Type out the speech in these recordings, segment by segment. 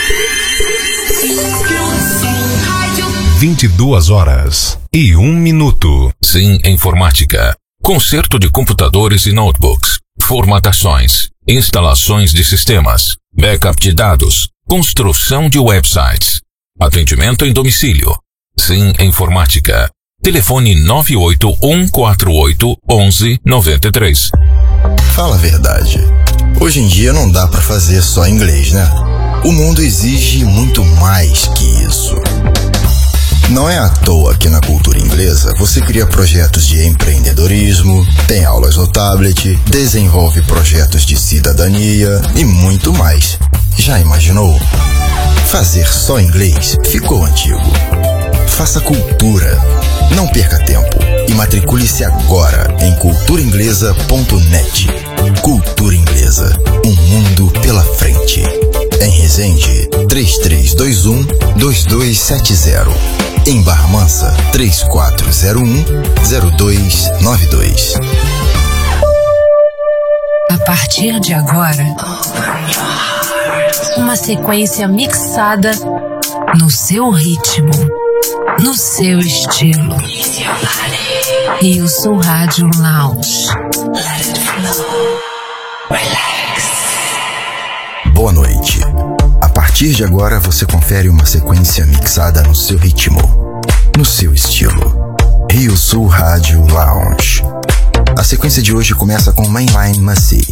22h01. Sim Informática. Conserto de computadores e notebooks. Formatações. Instalações de sistemas. Backup de dados. Construção de websites. Atendimento em domicílio. Sim Informática. Telefone 981481193. Fala a verdade. Hoje em dia não dá pra fazer só inglês, né? O mundo exige muito mais que isso. Não é à toa que na cultura inglesa você cria projetos de empreendedorismo, tem aulas no tablet, desenvolve projetos de cidadania e muito mais. Já imaginou? Fazer só inglês ficou antigo. Faça cultura. Não perca tempo e matricule-se agora em culturainglesa.net. Cultura Inglesa, um mundo pela frente. Em Resende, 3321-2270. Em Barra Mansa, 3401-0292. A partir de agora, uma sequência mixada no seu ritmo, no seu estilo. E o seu Rádio Lounge. Let it flow. Relax. Boa noite. A partir de agora você confere uma sequência mixada no seu ritmo, no seu estilo. Rio Sul Rádio Lounge. A sequência de hoje começa com Mainline Massey.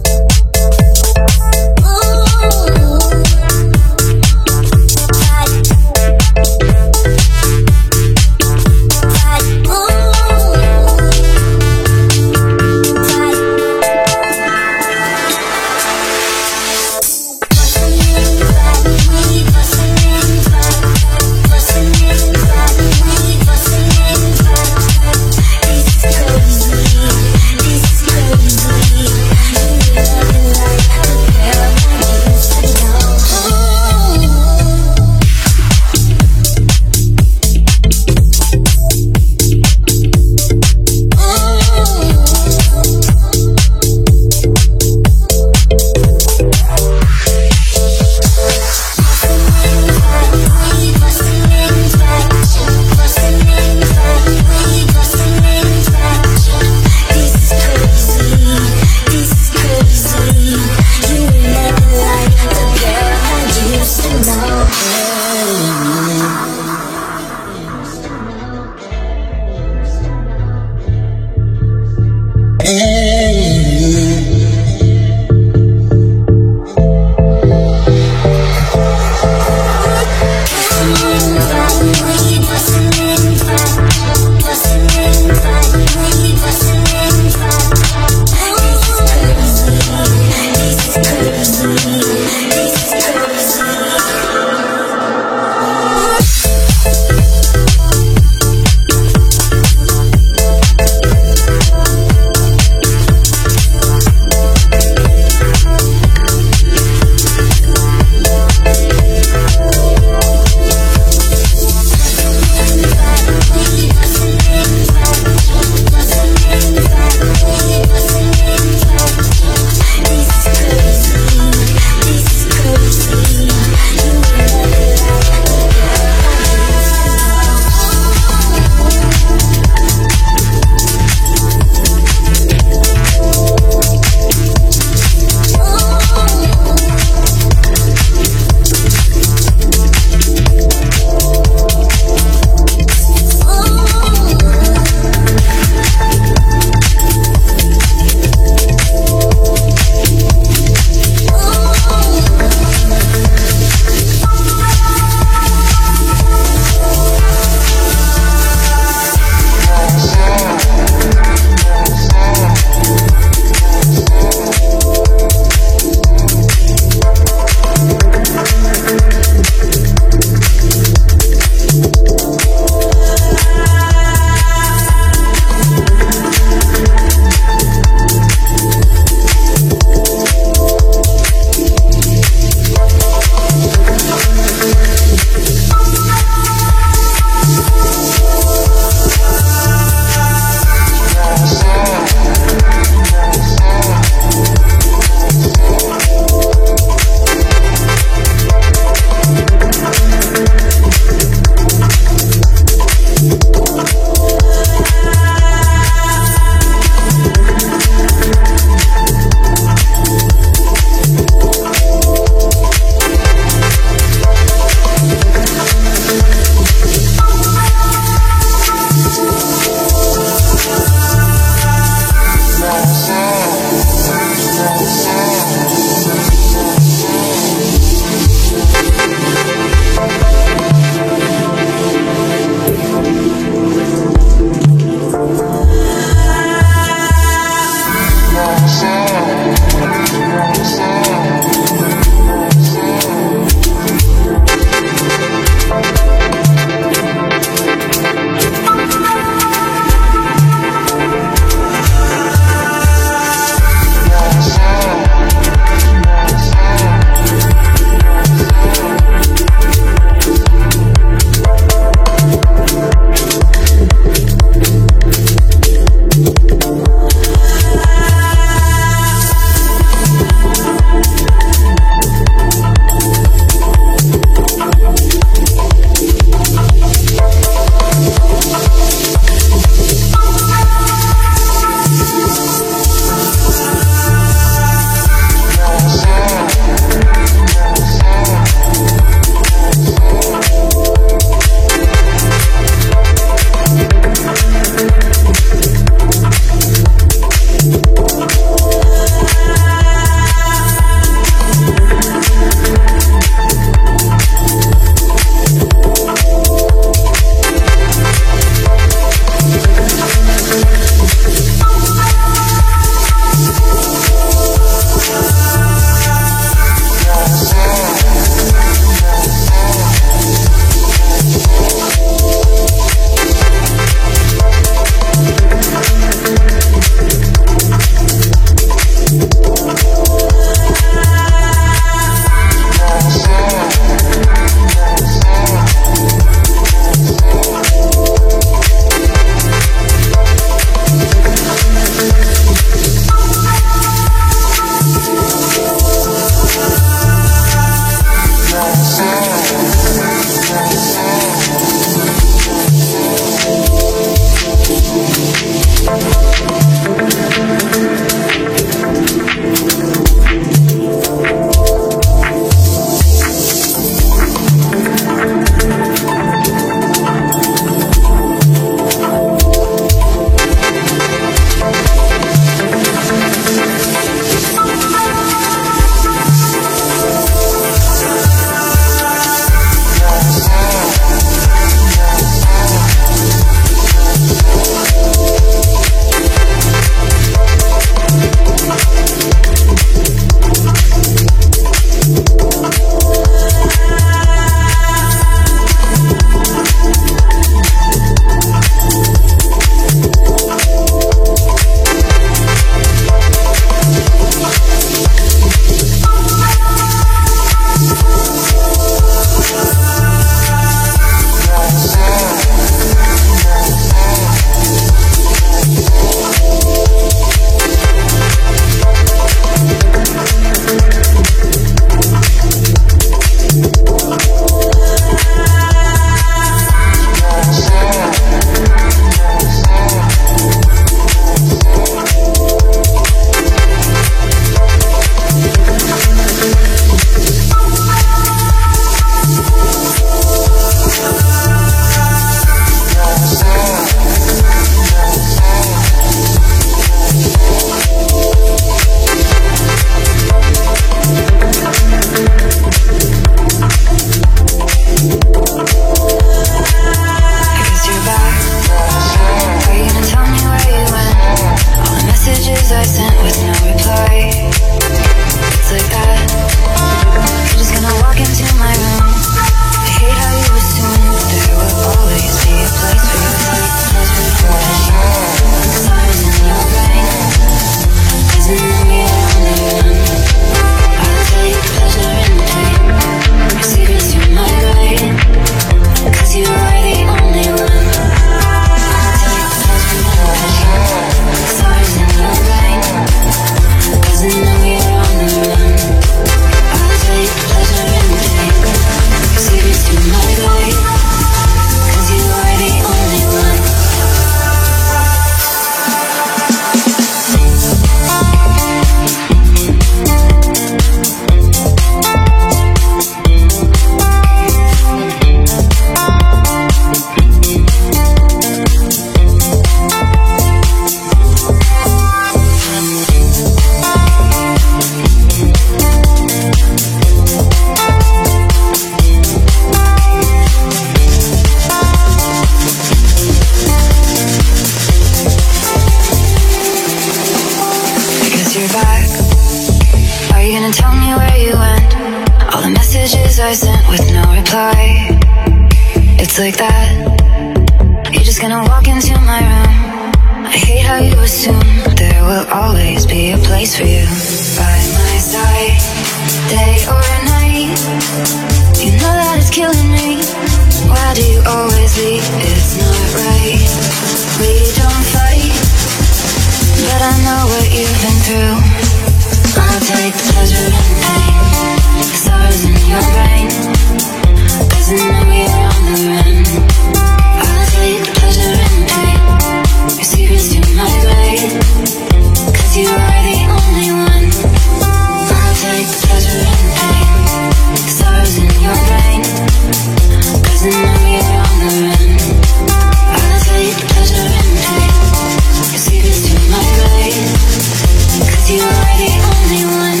messages I sent with no reply. It's like that. You're just gonna walk into my room. I hate how you assume there will always be a place for you by my side, day or night. You know that it's killing me. Why do you always leave? It's not right. We don't fight, but I know what you've been through. I'll take the pleasure and pain, the stars in your brain, 'cause I know you're on the run. I'll take the pleasure and pain, your secrets to my blade, 'cause you are the only one. I'll take the pleasure and pain, the stars in your brain, 'cause I know you're on the run. I'll take the pleasure and pain, your secrets to my blade, 'cause you are the only one.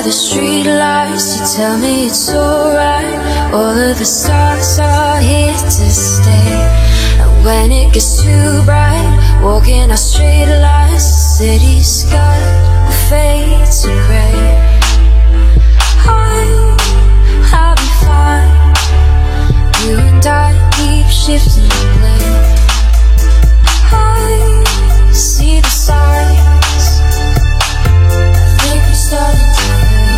the street lights, you tell me it's alright. All of the stars are here to stay. And when it gets too bright, walking our straight lines, the city sky will fade to grey. I'll be fine. You and I keep shifting the blame. I see the signs. I think we're starting to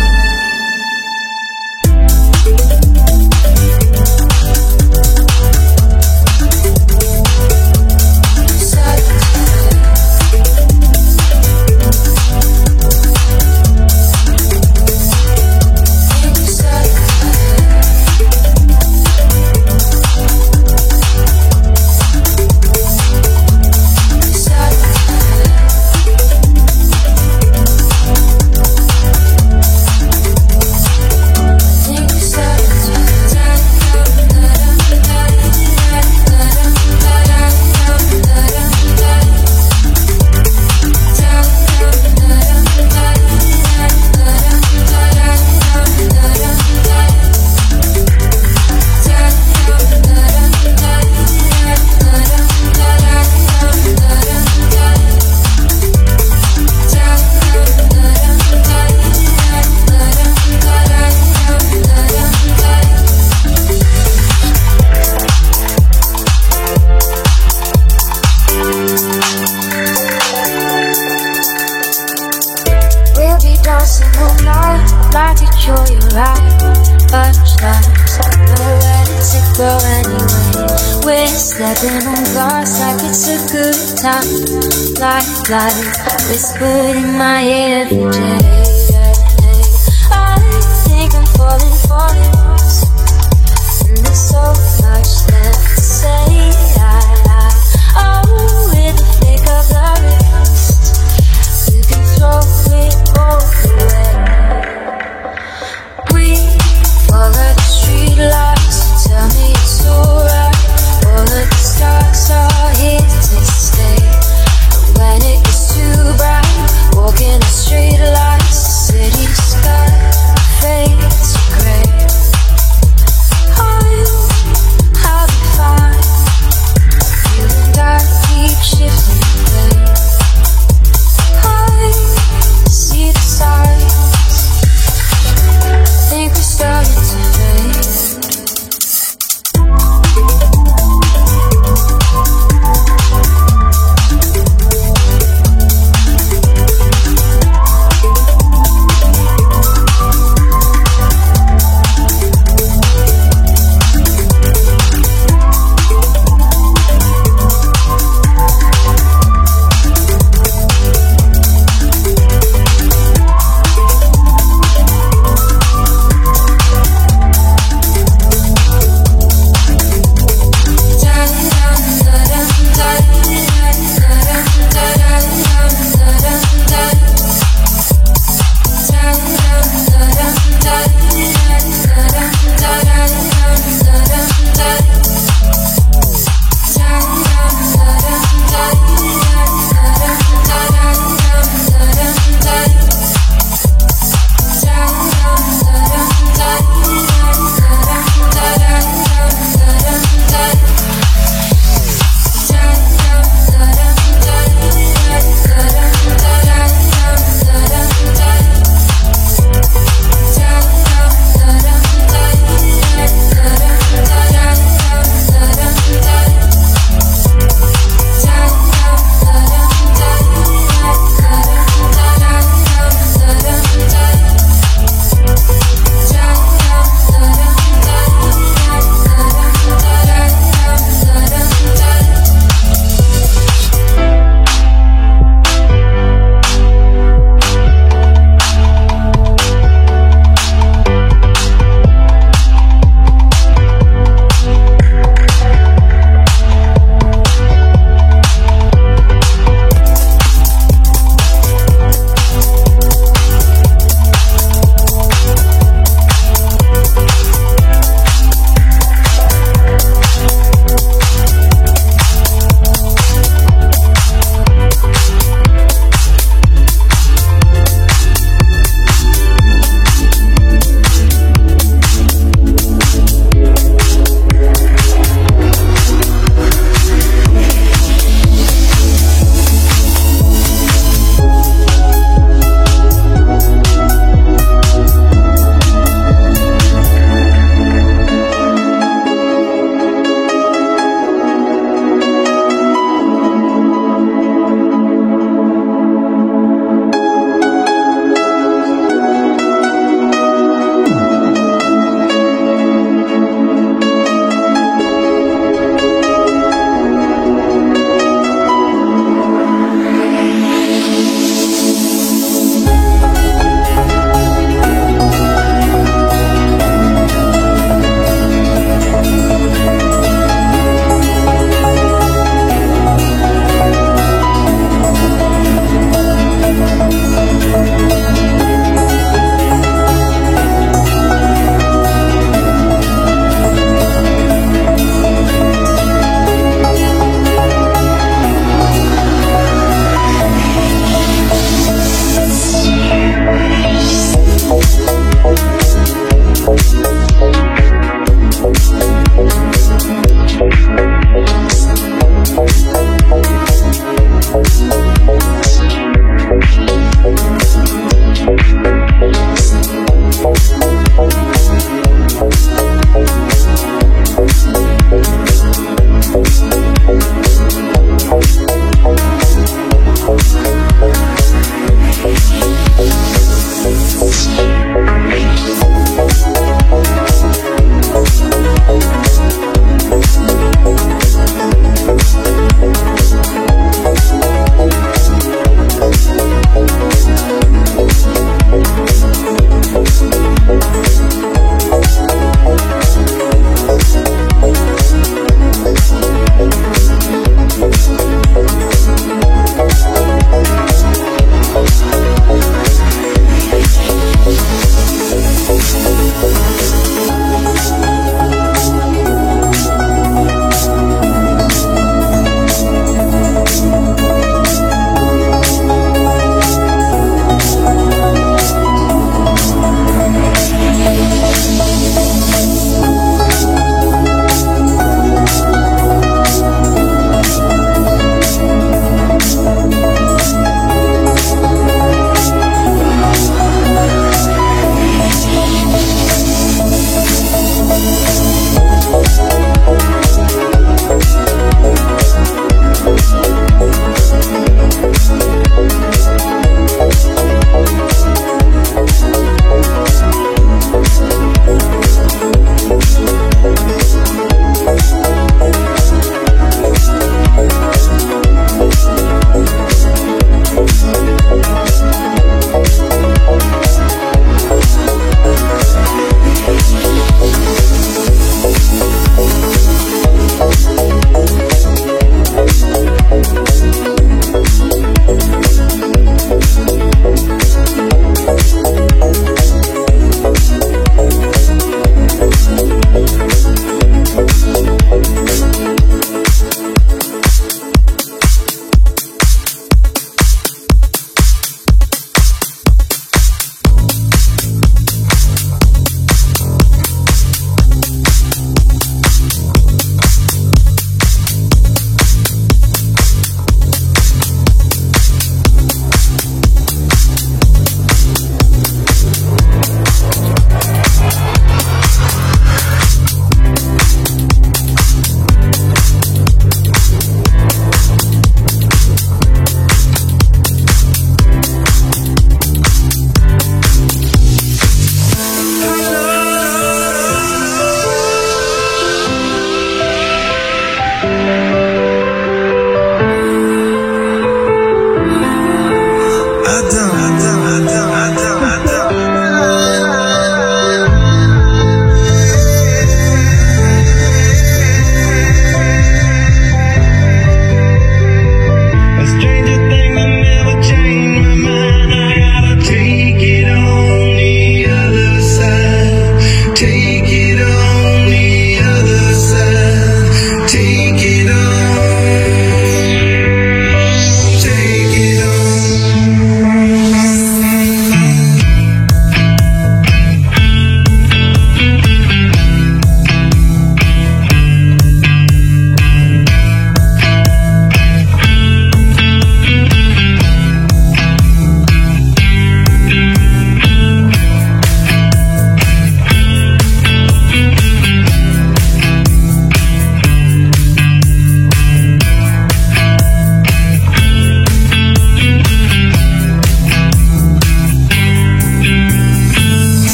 like whispered in my ear every day. I think I'm falling lost, and there's so much left to say. Oh, with a flick of the wrist, you can throw it all away. We follow the street lights, you tell me it's alright. All of the stars are here to stay. When it gets too bright, walking the straight lines, the city sky fades to grey. I'll be fine. You and I keep shifting the blame. I see the signs. I think we're starting to fade.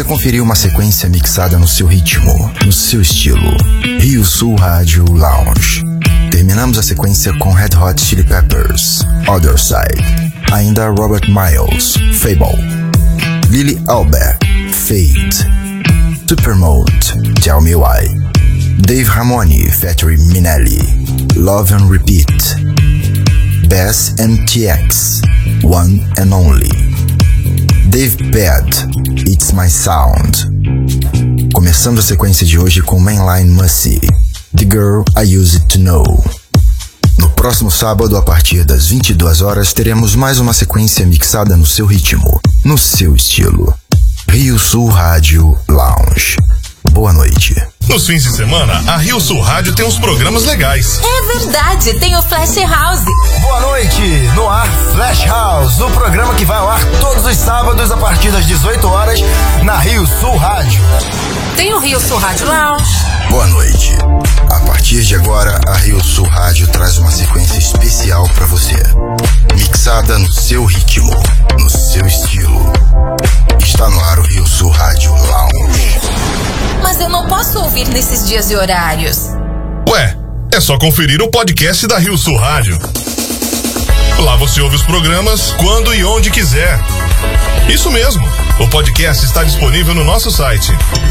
conferir uma sequência mixada no seu ritmo, no seu estilo. Rio Sul Rádio Lounge. Terminamos a sequência com Red Hot Chili Peppers, Other Side. Ainda Robert Miles, Fable. Billy Albert, Fade. Supermode, Tell Me Why. Dave Ramone, featuring Minelli, Love and Repeat. Bass MTX, One and Only. Dave Bed, It's My Sound. Começando a sequência de hoje com Mainline Mussy, The Girl I Used to Know. No próximo sábado, a partir das 22 horas, teremos mais uma sequência mixada no seu ritmo, no seu estilo. Rio Sul Rádio Lounge. Boa noite. Nos fins de semana, a Rio Sul Rádio tem uns programas legais. É verdade, tem o Flash House. Boa noite, no ar Flash House, o programa que vai ao ar todos os sábados a partir das 18 horas na Rio Sul Rádio. Tem o Rio Sul Rádio Lounge. Boa noite. A partir de agora, a Rio Sul Rádio traz uma sequência especial para você. Mixada no seu ritmo, no seu estilo. Está no ar o Rio Sul Rádio Lounge. Mas eu não posso ouvir nesses dias e horários. Ué, é só conferir o podcast da Rio Sul Rádio. Lá você ouve os programas quando e onde quiser. Isso mesmo, o podcast está disponível no nosso site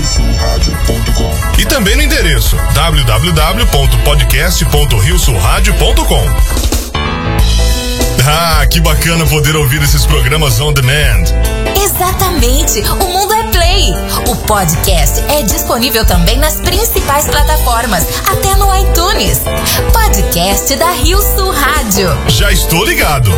e também no endereço www.podcast.riosulradio.com. Ah, que bacana poder ouvir esses programas on demand. Exatamente, o mundo é play. O podcast é disponível também nas principais plataformas, até no iTunes. Podcast da Rio Sul Rádio. Já estou ligado.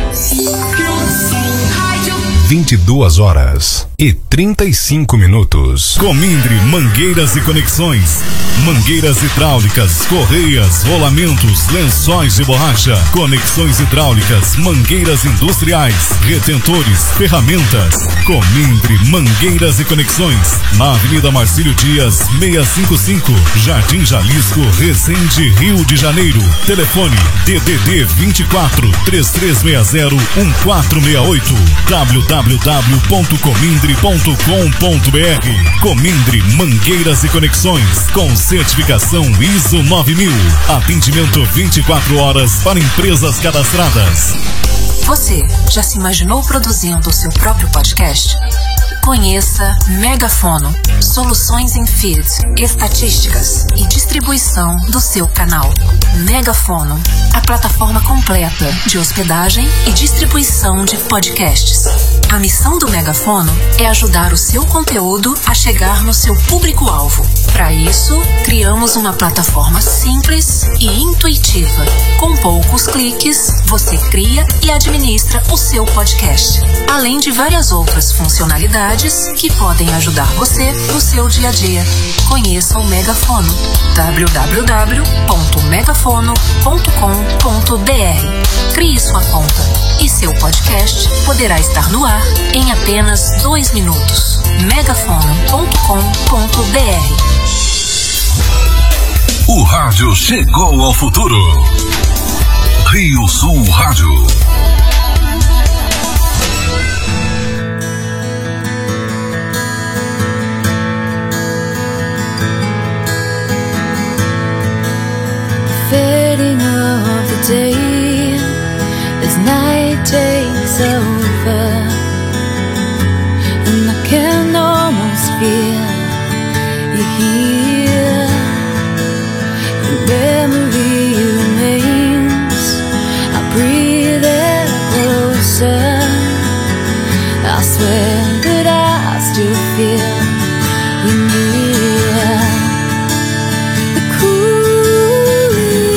22h35. Comindre Mangueiras e Conexões. Mangueiras hidráulicas, correias, rolamentos, lençóis de borracha, conexões hidráulicas, mangueiras industriais, retentores, ferramentas. Comindre Mangueiras e Conexões. Na Avenida Marcílio Dias, 655, Jardim Jalisco, Resende, Rio de Janeiro. Telefone DDD 24 3360 1468. www.comindre.com.br. Comindre Mangueiras e Conexões, com certificação ISO 9000. Atendimento 24 horas para empresas cadastradas. Você já se imaginou produzindo o seu próprio podcast? Conheça Megafono, soluções em feed, estatísticas e distribuição do seu canal. Megafono, a plataforma completa de hospedagem e distribuição de podcasts. A missão do Megafono é ajudar o seu conteúdo a chegar no seu público-alvo. Para isso, criamos uma plataforma simples e intuitiva. Com poucos cliques, você cria e administra o seu podcast, além de várias outras funcionalidades que podem ajudar você no seu dia a dia. Conheça o Megafono. www.megafono.com.br. Crie sua conta e seu podcast poderá estar no ar em apenas 2 minutos. megafono.com.br. O rádio chegou ao futuro. Rio Sul Rádio. Fading of the day as night takes over, and I can almost feel you here. Your memory remains. I breathe it closer. I swear that I still feel you near. The cool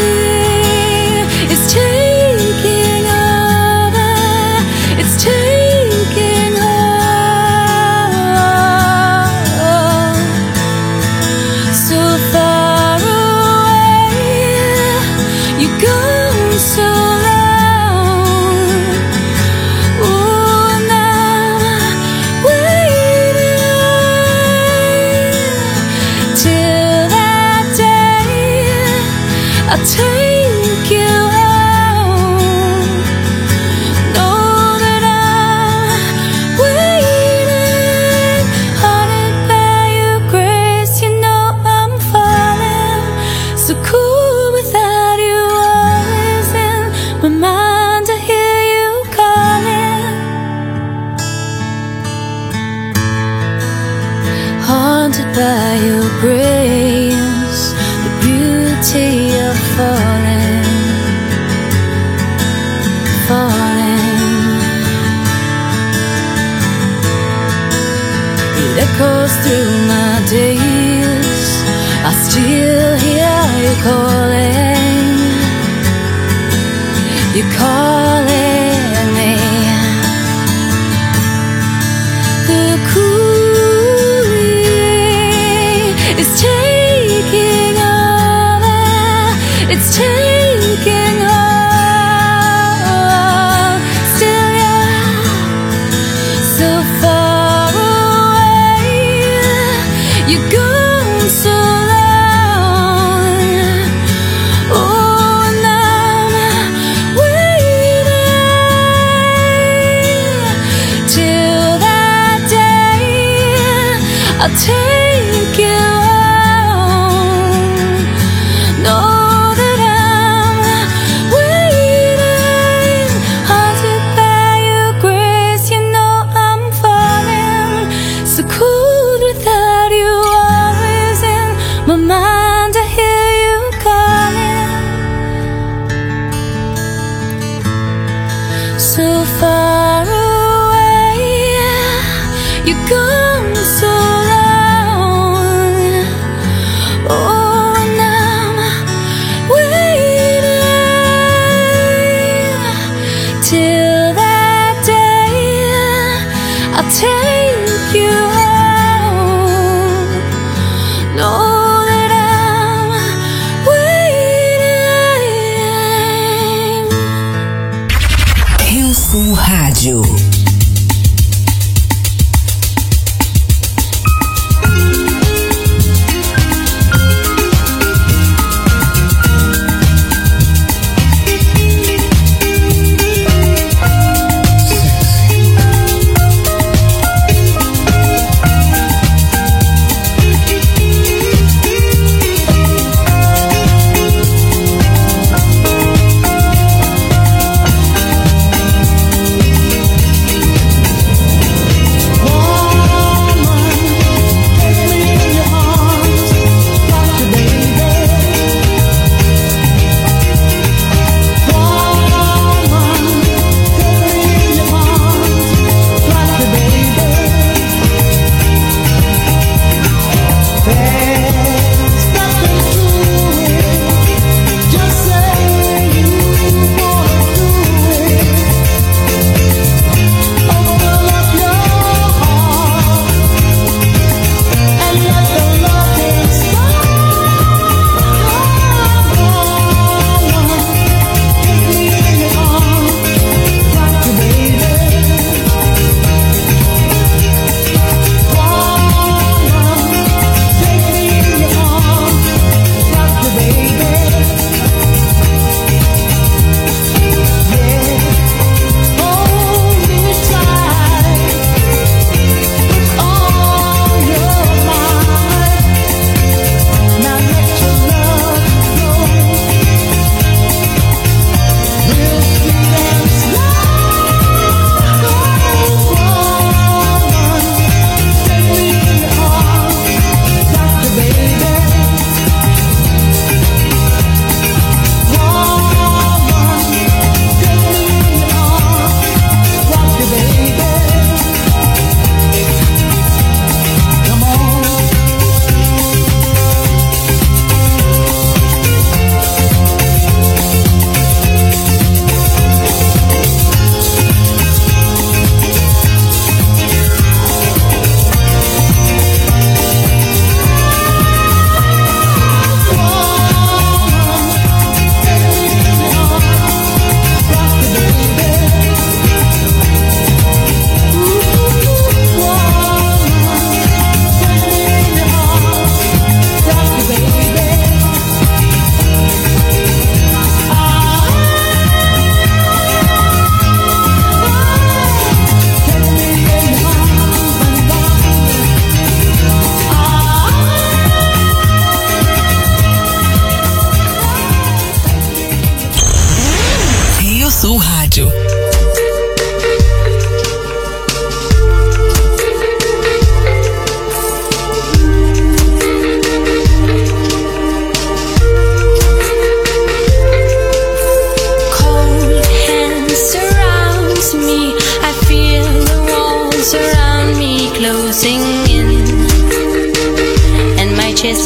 is taking over. It's taking hold. So far away, you're gone so long. Oh, now waiting till that day I take you home. Know that I'm waiting, honey, reality of falling, falling. It echoes through my days. I still hear you calling. You're calling me. The cooling is taking over. It's taking over. Still you're so far away. You're gone so long. Oh, and I'm waiting till that day. I'll take you home. Know that I'm waiting, haunted by your grace. You know I'm falling, so cold without you. Always in my mind, I hear you calling. So far away, you're gone so long. Oh, and I'm waiting till that day. I'll take you home. Know that I'm waiting. Rio Sul Rádio.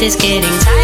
is getting tired.